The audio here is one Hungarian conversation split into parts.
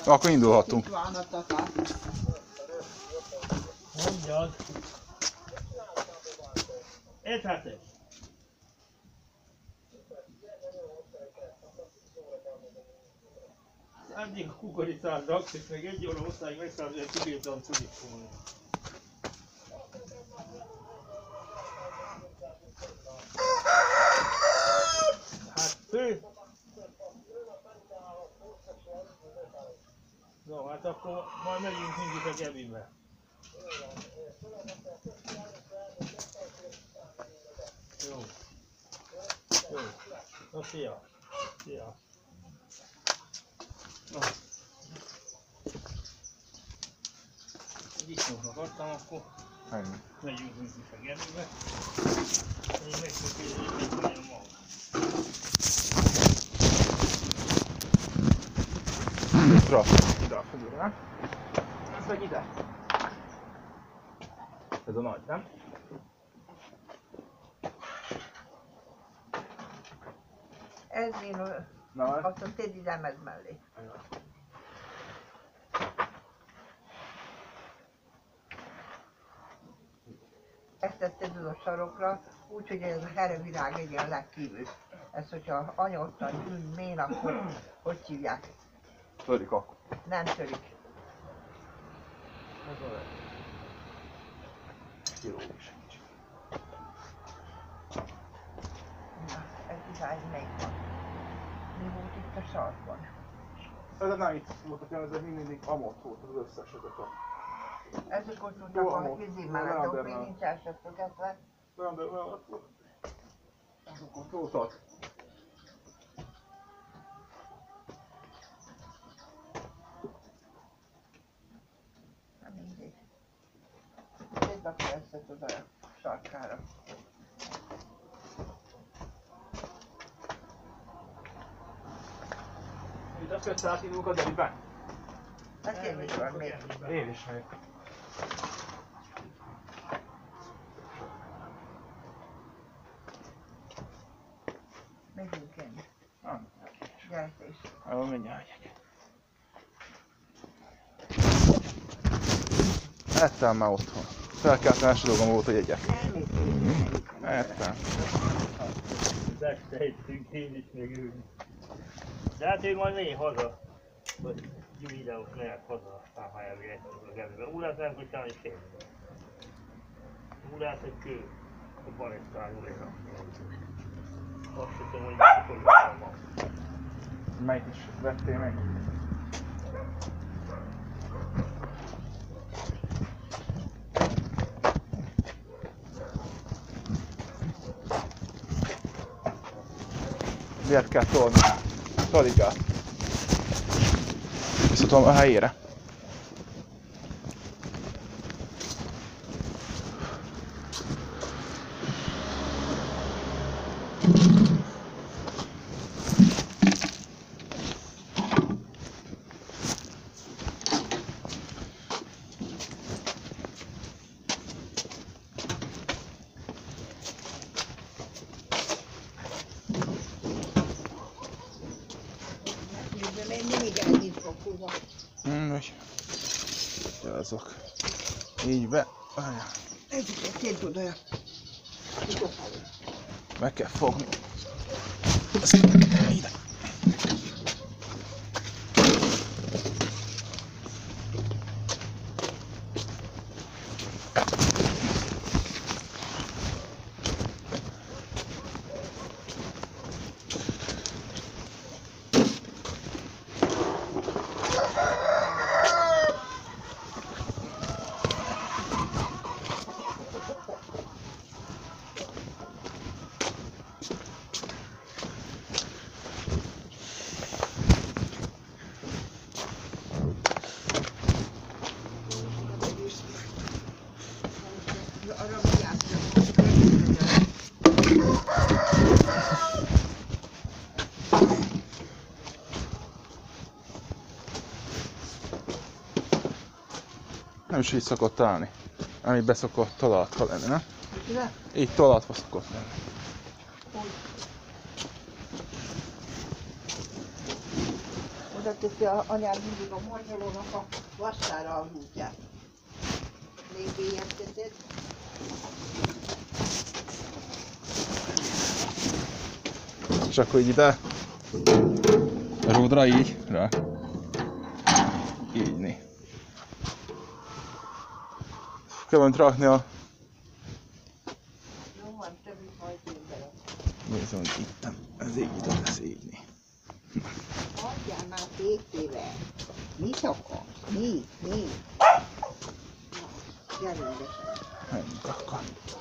Akkor indulhatunk. Itt van a tata. Mondjad. 1-7-es. Addig a kukoricát raksz, meg 1 óra hosszáig megszállni, hogy kibírtam tudni. Hát fő. No, hát akkor majd megyünk mindig a Gebibe. Jó. Jó. Na, szia. Szia. Na. Disznóknak adtam, akkor megyünk mindig a Gebibe. Én megszokjuk, hogy nagyon mag. Ide a fegyőre. Ez meg ide. Ez a nagy, nem? Ez én azt a tédi lemez mellé. Ezt tetted a sarokra, úgyhogy ez a herevirág legyen legkívül. Ez, hogyha anyottan ül mén, akkor hogy hívják? Törik akkor. Nem törik. Ez a leg. Jó is. Na, ez irány melyik van? Mi volt itt a sarkban? Ez nem itt voltak, ez mindig amott volt az összes ezek a... Ezek ott voltak a vízi mellett, ott még nincs elsöpögetve. Nem, de azok ott voltak. Nem mindig. Szépen akkor oda a sarkára. Itt azt össze átindulunk a Gebibe? Hát én is van még. Én is megyek. Megyünk én. Gyere te is. Jó, mindjárt megyek. Ettem már otthon. Felkeltem, első dolgom volt, hogy egyek. Ettem. Megtehetünk én is, meg ő. De hát ő majd megy haza. Vagy Gyuri videók mehet haza, aztán ha elvihetünk a Gebibe. Órát nem kutyán is én. Órát egy kő. A balettán újra. Azt hiszem, hogy fogjuk van. Melyik is vettél meg? Miért kell tolni? Taligát. Visszatolom a helyére. Azok. Így be. Ezeket két odaja. Meg kell fogni. Ide. Nem is így szokott állni. Ami beszokott találatva lenni, ne? Így találatva szokott lenni. oda teszi a anyád mindig a morzsolónak a vassára a hútját. Még éjjel teszed. És akkor így ide rúdra így rá. Így né. Kell önt rakni a... Jó van, többi majd én bele. Nézem, hogy itt. Ez így ide lesz így né. Adjál már tétével. Mit akarsz? Mi? Gyerünk be. Menjünk akkor.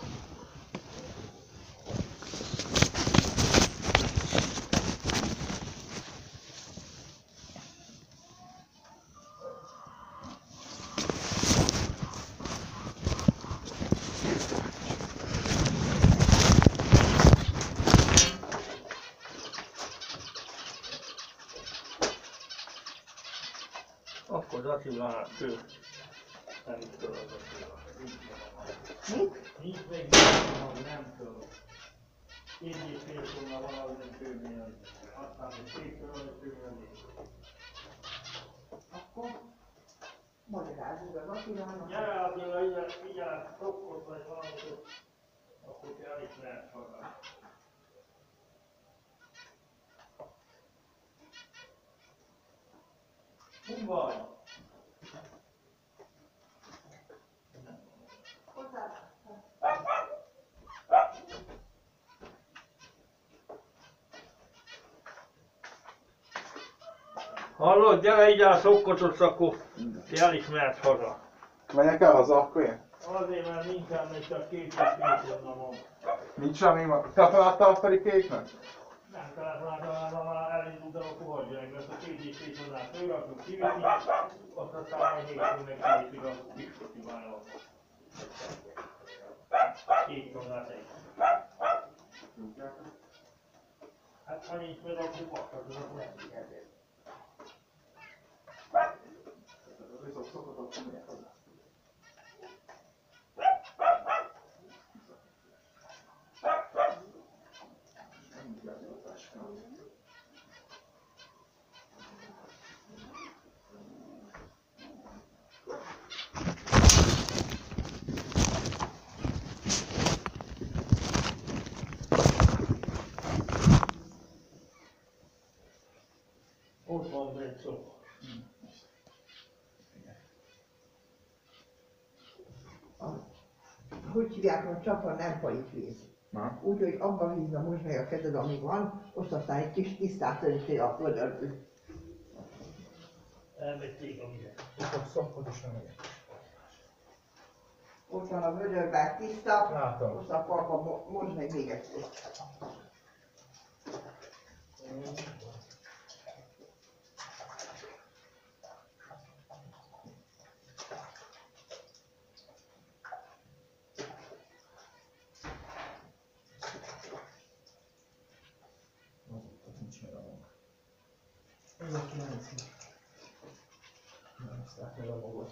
Akkor az Attila fő. Nem tudom az Attila. Mit? Nincs még nem tudom. 2,5 tonna valahogy nem főmérni. Aztán még 2 tonna főmérni. Akkor magyarázzuk az Attilának. Gyere Attila, ide szokkot vagy valamit, akkor te el is lehet haza. Hol vagy? Hallod, gyere ide a szokkotot, akkor te el is mehetsz haza. Menjek el haza akkor én? Azért, mert nincsen még csak 2,5 tonna van. Nincs semmi ma. Te találtál a Feri kéknek? Nem találtam, már elindult, akkor hagyja meg, mert a 2,5 tonnát fölrakjuk, kiviszi, azt aztán majd hétfőn megkiviszik a kiskocsivára. 2 tonnát egy. Hát ha nincs meg, akkor baktatozok neki ezért. Ott van egy szó. Hogy hívják, a csapa nem folyik víz. Úgyhogy abban vízbe most meg a kezed, ami van, azt aztán egy kis tisztát önti a vödörből. Elvették a vizet. Akkor szokkot is nem megyek. Ott van a vödörben tiszta, Látom. azt a parkban most meg még egyszer. Nincs meg a maga. Ez a 9. Nem aztán meg a magot.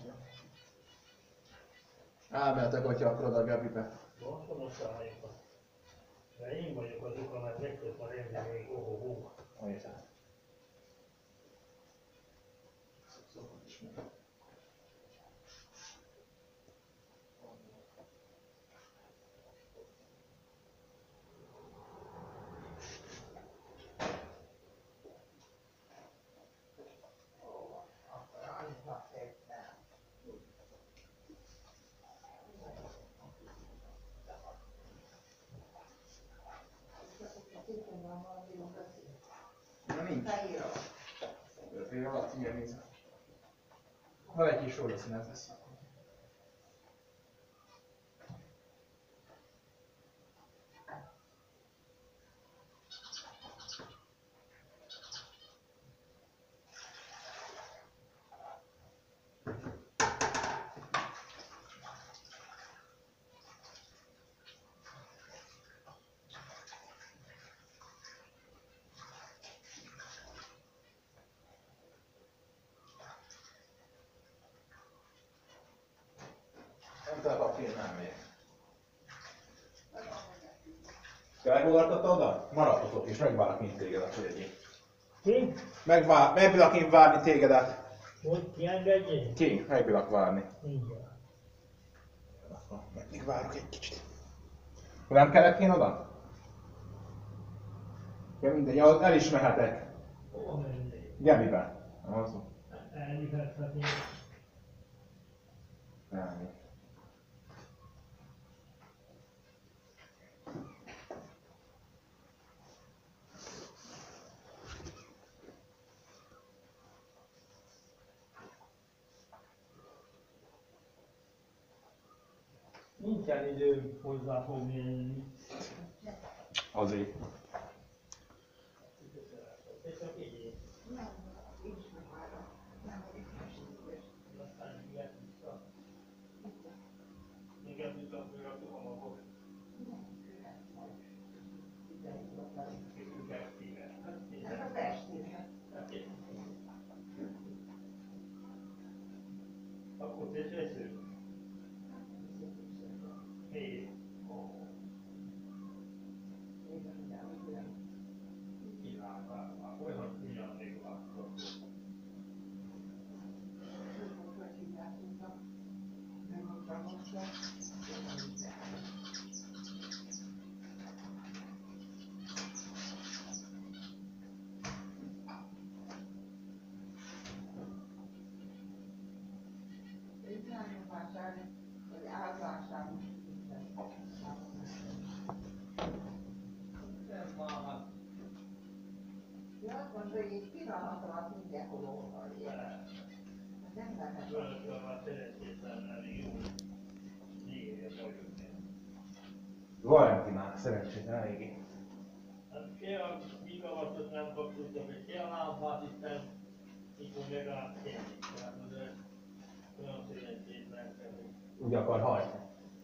Elmehetek, hogyha akarod a Gabibe. Most a helyekben. De én vagyok az oka, mert legtöbb a rendben még ohó. Olyan. Szokott is meg. Na nincs. Fél alatt ilyen néz. Ha egy kis rózsaszín ez lesz. Nem te a papír, nem megyek. Elfogadtad oda? Maradhatok és megvárok mint téged a férjét. Ki? Megbílak én várni tégedet. Hogy kiengedjél? Ki? Megbílak várni. Mindjárt. Meddig várok egy kicsit. Nem kellett én oda? Ja mindegy, el is mehetek. Hova mennék? Gebibe. Azon. Elvihethetnék. Nem. Nincsen idő hozzá fogni élni. Azért. És csak így. Aztán igen, vissza. Igen, vissza, hogy a tuhamokok. Akkor teszünk. Miért? Olyan ugyan még akkor. Egy pillanat alatt mindenhol van. Nem lehet. Különösen már szerencsétlen elég jó. Négyre vagyunk. Valentinál szerencsétlen eléggé. Hát se a gigavatot nem kapcsoltam, és se a lámpát is nem, mikor legalább semmit. Tehát azért olyan szerencsétlen kell. Úgy akar hajtani.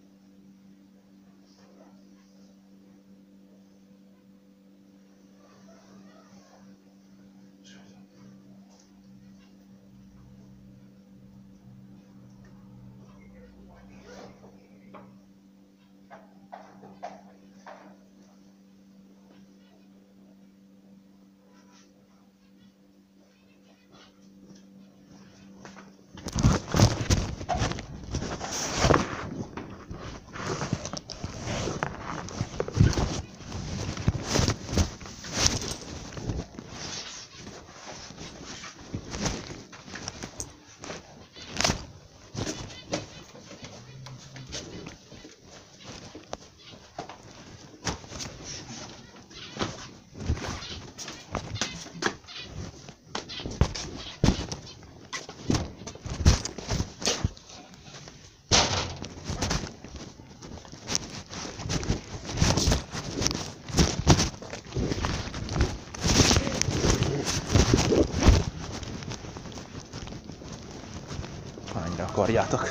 Hányra akarjátok?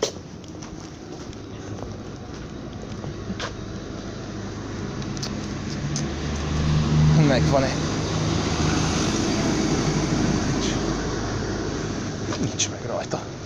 Megvan-e? Nincs meg rajta.